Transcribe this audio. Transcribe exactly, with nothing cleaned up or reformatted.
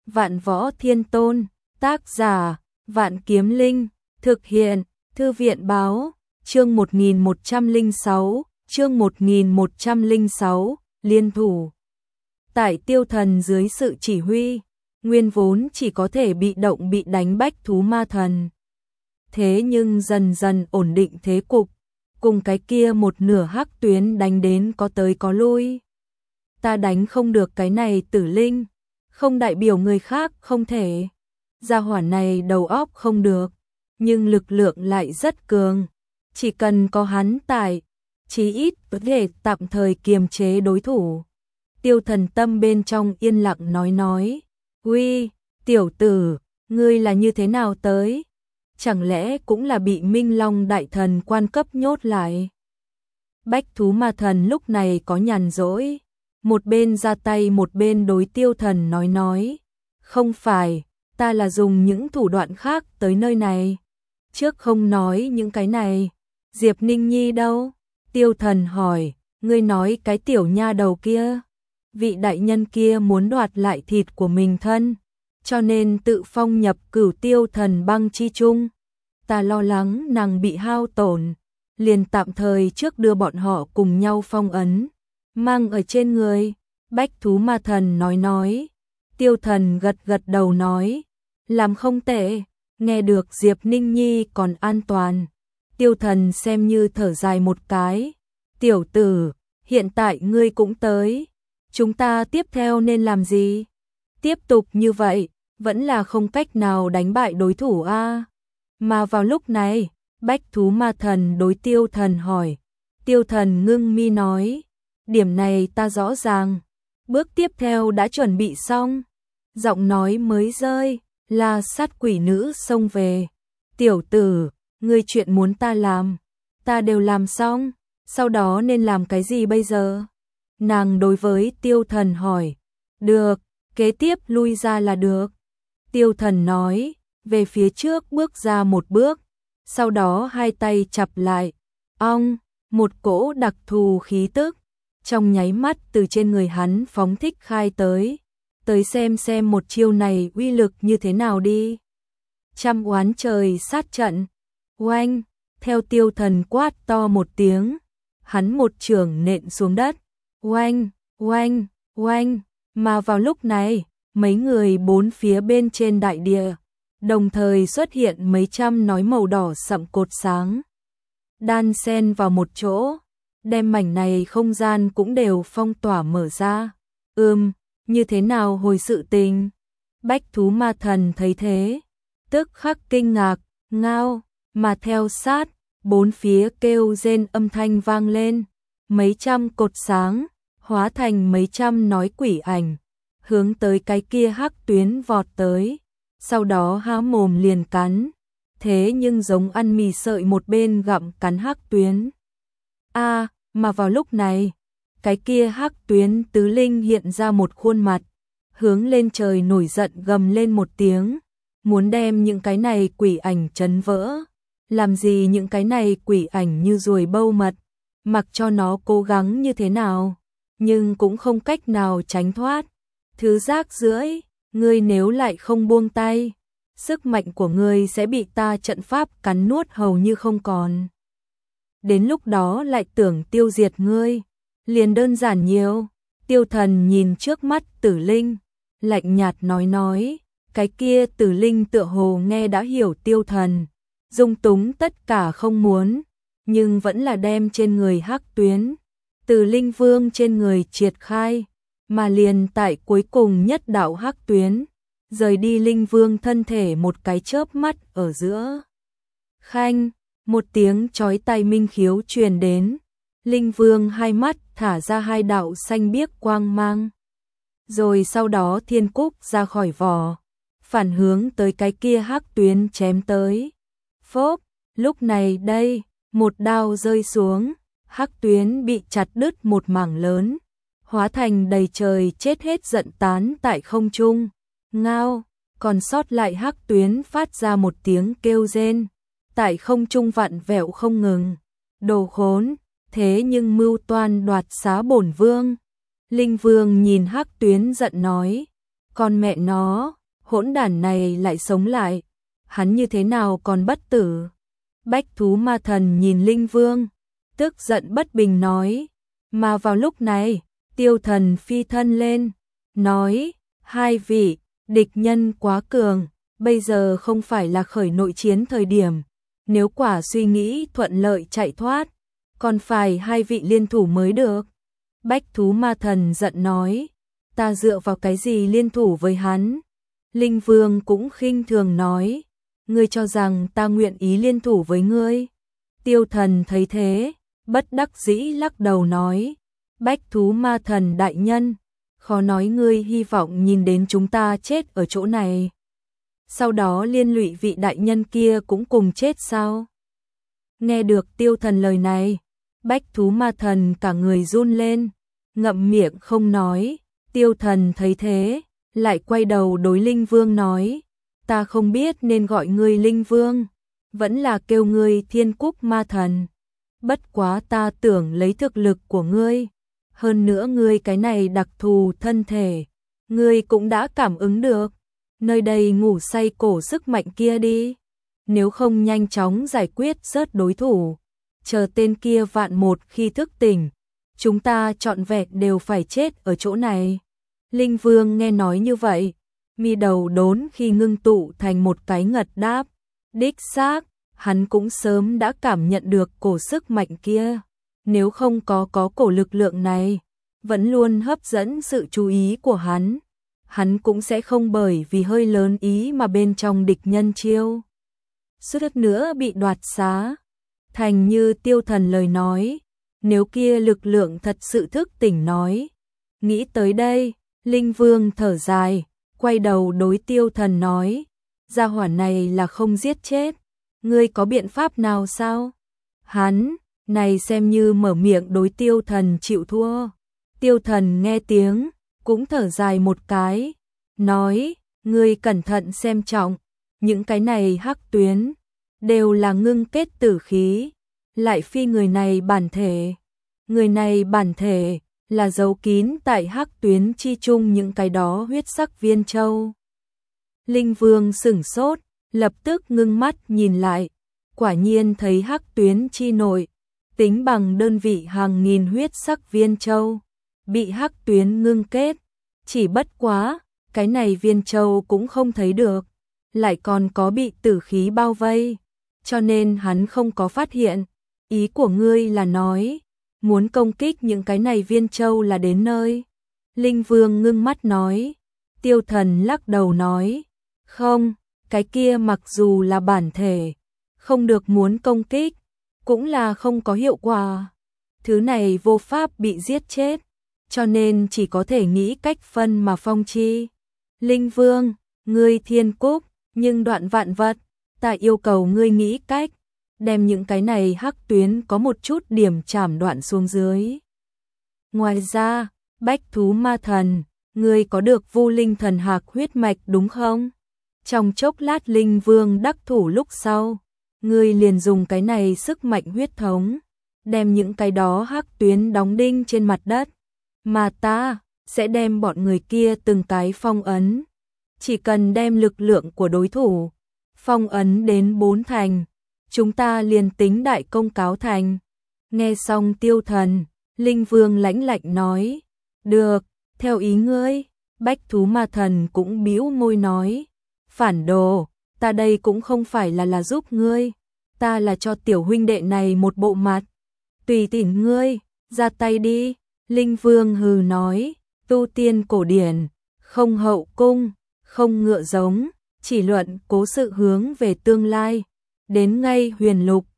Vạn Võ Thiên Tôn, tác giả, Vạn Kiếm Linh, thực hiện, Thư viện báo, chương một nghìn một trăm lẻ sáu, chương một nghìn một trăm lẻ sáu, liên thủ. Tại Tiêu Thần dưới sự chỉ huy, nguyên vốn chỉ có thể bị động bị đánh Bách Thú Ma Thần. Thế nhưng dần dần ổn định thế cục, cùng cái kia một nửa hắc tuyến đánh đến có tới có lui. Ta đánh không được cái này Tử Linh, không đại biểu người khác không thể. Gia hỏa này đầu óc không được, nhưng lực lượng lại rất cường. Chỉ cần có hắn tại, chí ít có thể tạm thời kiềm chế đối thủ. Tiêu Thần tâm bên trong yên lặng nói nói. Uy, tiểu tử, ngươi là như thế nào tới? Chẳng lẽ cũng là bị Minh Long Đại Thần quan cấp nhốt lại? Bách Thú Ma Thần lúc này có nhàn rỗi, một bên ra tay một bên đối Tiêu Thần nói nói. Không phải, ta là dùng những thủ đoạn khác tới nơi này. Trước không nói những cái này, Diệp Ninh Nhi đâu? Tiêu Thần hỏi, ngươi nói cái tiểu nha đầu kia. Vị đại nhân kia muốn đoạt lại thịt của mình thân, cho nên tự phong nhập Cửu Tiêu Thần băng chi chung. Ta lo lắng nàng bị hao tổn, liền tạm thời trước đưa bọn họ cùng nhau phong ấn, mang ở trên người. Bách Thú Ma Thần nói nói. Tiêu Thần gật gật đầu nói, làm không tệ, nghe được Diệp Ninh Nhi còn an toàn. Tiêu Thần xem như thở dài một cái. Tiểu tử, hiện tại ngươi cũng tới, chúng ta tiếp theo nên làm gì? Tiếp tục như vậy, vẫn là không cách nào đánh bại đối thủ a. Mà vào lúc này, Bách Thú Ma Thần đối Tiêu Thần hỏi. Tiêu Thần ngưng mi nói, điểm này ta rõ ràng, bước tiếp theo đã chuẩn bị xong. Giọng nói mới rơi, là sát quỷ nữ xông về. Tiểu tử, ngươi chuyện muốn ta làm, ta đều làm xong, sau đó nên làm cái gì bây giờ? Nàng đối với Tiêu Thần hỏi. Được, kế tiếp lui ra là được. Tiêu Thần nói, về phía trước bước ra một bước, sau đó hai tay chặp lại. Ong, một cỗ đặc thù khí tức, trong nháy mắt từ trên người hắn phóng thích khai tới. Tới xem xem một chiêu này uy lực như thế nào đi. Trăm oán trời sát trận. Oanh, theo Tiêu Thần quát to một tiếng, hắn một chưởng nện xuống đất. Oanh, oanh, oanh, mà vào lúc này, mấy người bốn phía bên trên đại địa, đồng thời xuất hiện mấy trăm nói màu đỏ sậm cột sáng. Đan xen vào một chỗ, đem mảnh này không gian cũng đều phong tỏa mở ra. Ừm, như thế nào hồi sự tình? Bách Thú Ma Thần thấy thế, tức khắc kinh ngạc, ngao, mà theo sát, bốn phía kêu rên âm thanh vang lên, mấy trăm cột sáng, hóa thành mấy trăm nói quỷ ảnh, hướng tới cái kia hắc tuyến vọt tới, sau đó há mồm liền cắn, thế nhưng giống ăn mì sợi một bên gặm cắn hắc tuyến. A, à, mà vào lúc này, cái kia hắc tuyến tứ linh hiện ra một khuôn mặt, hướng lên trời nổi giận gầm lên một tiếng, muốn đem những cái này quỷ ảnh chấn vỡ. Làm gì những cái này quỷ ảnh như ruồi bâu mật, mặc cho nó cố gắng như thế nào, nhưng cũng không cách nào tránh thoát. Thứ rác rưởi, ngươi nếu lại không buông tay, sức mạnh của ngươi sẽ bị ta trận pháp cắn nuốt hầu như không còn. Đến lúc đó lại tưởng tiêu diệt ngươi, liền đơn giản nhiều. Tiêu Thần nhìn trước mắt Tử Linh, lạnh nhạt nói nói, cái kia Tử Linh tựa hồ nghe đã hiểu Tiêu Thần, dung túng tất cả không muốn, nhưng vẫn là đem trên người hắc tuyến, từ Linh Vương trên người triệt khai, mà liền tại cuối cùng nhất đạo hắc tuyến, rời đi Linh Vương thân thể một cái chớp mắt ở giữa. Khanh, một tiếng chói tai minh khiếu truyền đến, Linh Vương hai mắt thả ra hai đạo xanh biếc quang mang. Rồi sau đó thiên cúc ra khỏi vỏ, phản hướng tới cái kia hắc tuyến chém tới. Phốp, lúc này đây, một đao rơi xuống, hắc tuyến bị chặt đứt một mảng lớn, hóa thành đầy trời chết hết giận tán tại không trung. Ngao, còn sót lại hắc tuyến phát ra một tiếng kêu rên, tại không trung vặn vẹo không ngừng. Đồ khốn, thế nhưng mưu toan đoạt xá bổn vương. Linh Vương nhìn hắc tuyến giận nói, con mẹ nó, hỗn đản này lại sống lại, hắn như thế nào còn bất tử? Bách thú ma thần nhìn Linh Vương, tức giận bất bình nói, mà vào lúc này, Tiêu Thần phi thân lên, nói, hai vị, địch nhân quá cường, bây giờ không phải là khởi nội chiến thời điểm, nếu quả suy nghĩ thuận lợi chạy thoát, còn phải hai vị liên thủ mới được. Bách thú ma thần giận nói, ta dựa vào cái gì liên thủ với hắn? Linh Vương cũng khinh thường nói, ngươi cho rằng ta nguyện ý liên thủ với ngươi? Tiêu Thần thấy thế, bất đắc dĩ lắc đầu nói, Bách thú ma thần đại nhân, khó nói ngươi hy vọng nhìn đến chúng ta chết ở chỗ này, sau đó liên lụy vị đại nhân kia cũng cùng chết sao? Nghe được Tiêu Thần lời này, Bách thú ma thần cả người run lên, ngậm miệng không nói. Tiêu Thần thấy thế, lại quay đầu đối Linh Vương nói, ta không biết nên gọi ngươi Linh Vương, vẫn là kêu ngươi Thiên Cúc ma thần. Bất quá ta tưởng lấy thực lực của ngươi, hơn nữa ngươi cái này đặc thù thân thể, ngươi cũng đã cảm ứng được, nơi đây ngủ say cổ sức mạnh kia đi, nếu không nhanh chóng giải quyết rớt đối thủ, chờ tên kia vạn một khi thức tỉnh, chúng ta trọn vẹn đều phải chết ở chỗ này. Linh Vương nghe nói như vậy, mi đầu đốn khi ngưng tụ thành một cái ngật đáp, đích xác, hắn cũng sớm đã cảm nhận được cổ sức mạnh kia, nếu không có có cổ lực lượng này, vẫn luôn hấp dẫn sự chú ý của hắn, hắn cũng sẽ không bởi vì hơi lớn ý mà bên trong địch nhân chiêu suýt nữa bị đoạt xá. Thành như Tiêu Thần lời nói, nếu kia lực lượng thật sự thức tỉnh nói. Nghĩ tới đây, Linh Vương thở dài, quay đầu đối Tiêu Thần nói, gia hỏa này là không giết chết, ngươi có biện pháp nào sao? Hắn, này xem như mở miệng đối Tiêu Thần chịu thua. Tiêu Thần nghe tiếng, cũng thở dài một cái, nói, ngươi cẩn thận xem trọng, những cái này hắc tuyến, đều là ngưng kết tử khí, lại phi người này bản thể. Người này bản thể, là giấu kín tại hắc tuyến chi chung những cái đó huyết sắc viên châu. Linh Vương sửng sốt, lập tức ngưng mắt nhìn lại, quả nhiên thấy hắc tuyến chi nội, tính bằng đơn vị hàng nghìn huyết sắc viên châu, bị hắc tuyến ngưng kết, chỉ bất quá, cái này viên châu cũng không thấy được, lại còn có bị tử khí bao vây, cho nên hắn không có phát hiện. Ý của ngươi là nói, muốn công kích những cái này viên châu là đến nơi. Linh Vương ngưng mắt nói, Tiêu Thần lắc đầu nói, không, cái kia mặc dù là bản thể, không được muốn công kích, cũng là không có hiệu quả. Thứ này vô pháp bị giết chết, cho nên chỉ có thể nghĩ cách phân mà phong chi. Linh Vương, ngươi Thiên Cúc, nhưng đoạn vạn vật, ta yêu cầu ngươi nghĩ cách, đem những cái này hắc tuyến có một chút điểm chảm đoạn xuống dưới. Ngoài ra, Bách thú ma thần, ngươi có được Vu Linh thần hạc huyết mạch đúng không? Trong chốc lát Linh Vương đắc thủ lúc sau, ngươi liền dùng cái này sức mạnh huyết thống, đem những cái đó hắc tuyến đóng đinh trên mặt đất, mà ta sẽ đem bọn người kia từng cái phong ấn. Chỉ cần đem lực lượng của đối thủ phong ấn đến bốn thành, chúng ta liền tính đại công cáo thành. Nghe xong Tiêu Thần, Linh Vương lãnh lạnh nói, được, theo ý ngươi. Bách thú ma thần cũng bĩu môi nói, phản đồ, ta đây cũng không phải là là giúp ngươi, ta là cho tiểu huynh đệ này một bộ mặt, tùy tiện ngươi, ra tay đi. Linh Vương hừ nói, tu tiên cổ điển, không hậu cung, không ngựa giống, chỉ luận cố sự hướng về tương lai, đến ngay huyền lục,